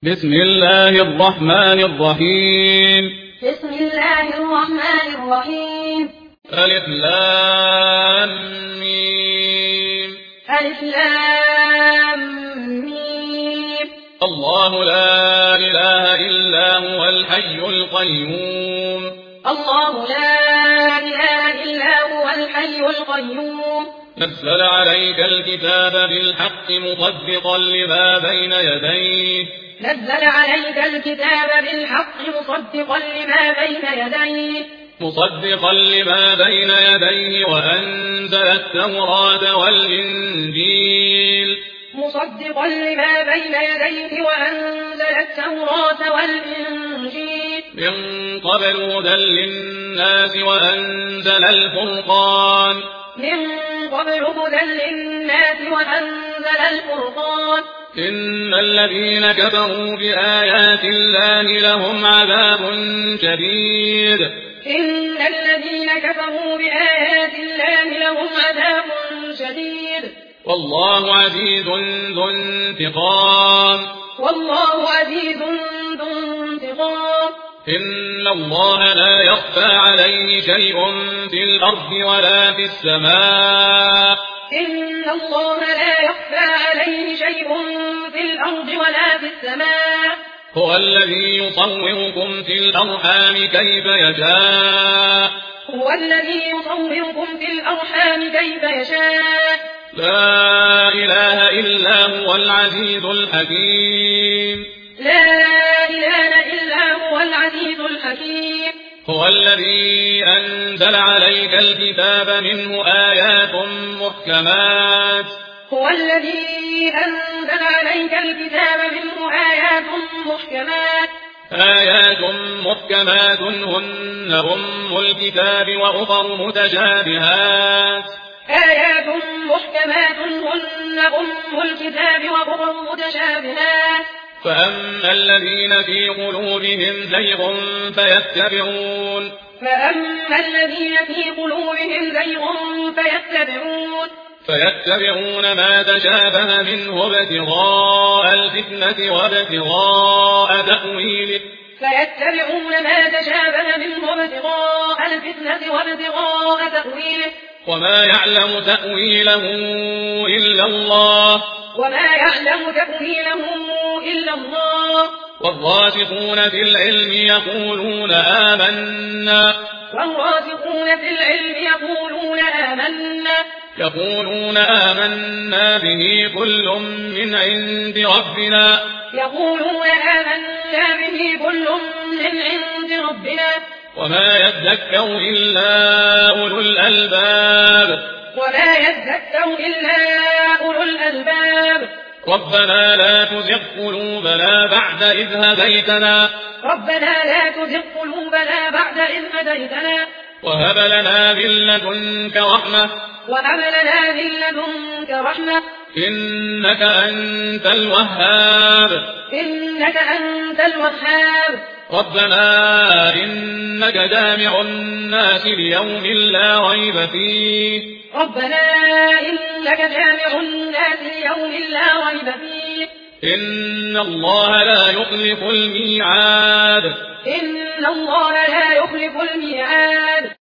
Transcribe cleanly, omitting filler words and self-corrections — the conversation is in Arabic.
بسم الله الرحمن الرحيم. بسم الله الرحمن الرحيم. ألف لام ميم. ألف لام ميم. الله لا إله إلا هو الحي القيوم. الله لا إله إلا هو الحي القيوم. نزل عليك الكتاب بالحق مصدقا لما بين يديه. نزل عليك الكتاب بالحق مصدقا لما بين يديه وأنزل التوراة والإنجيل. مصدقا لما بين يديه وأنزل التوراة والإنجيل. من قبل هدى للناس وأنزل الفرقان. إن الذين كفروا بآيات الله لهم عذاب شديد. والله عزيز ذو انتقام. إن الله لا يخفى عليه شيء في الأرض ولا في السماء. هو الذي يصوركم في الأرحام كيف يشاء. لا إله إلا هو العزيز الحكيم. هو الذي أنزل عليك الكتاب منه آيات محكمات هن أم الكتاب وأخر متشابهات. فأما الذين في قلوبهم زيغ فيتبعون ما تشابه منه ابتغاء الفتنة وابتغاء تأويله وما يعلم تأويله إلا الله. والراسخون في العلم يقولون آمنا به كل من عند ربنا. وما يذكر إلا أولو الألباب. ربنا لا تزغ قلوبنا بعد إذ هديتنا. وهب لنا من لدنك رحمة. إنك أنت الوهاب. ربنا إنك جامع الناس ليوم لا ريب فيه. إن الله لا يخلف الميعاد.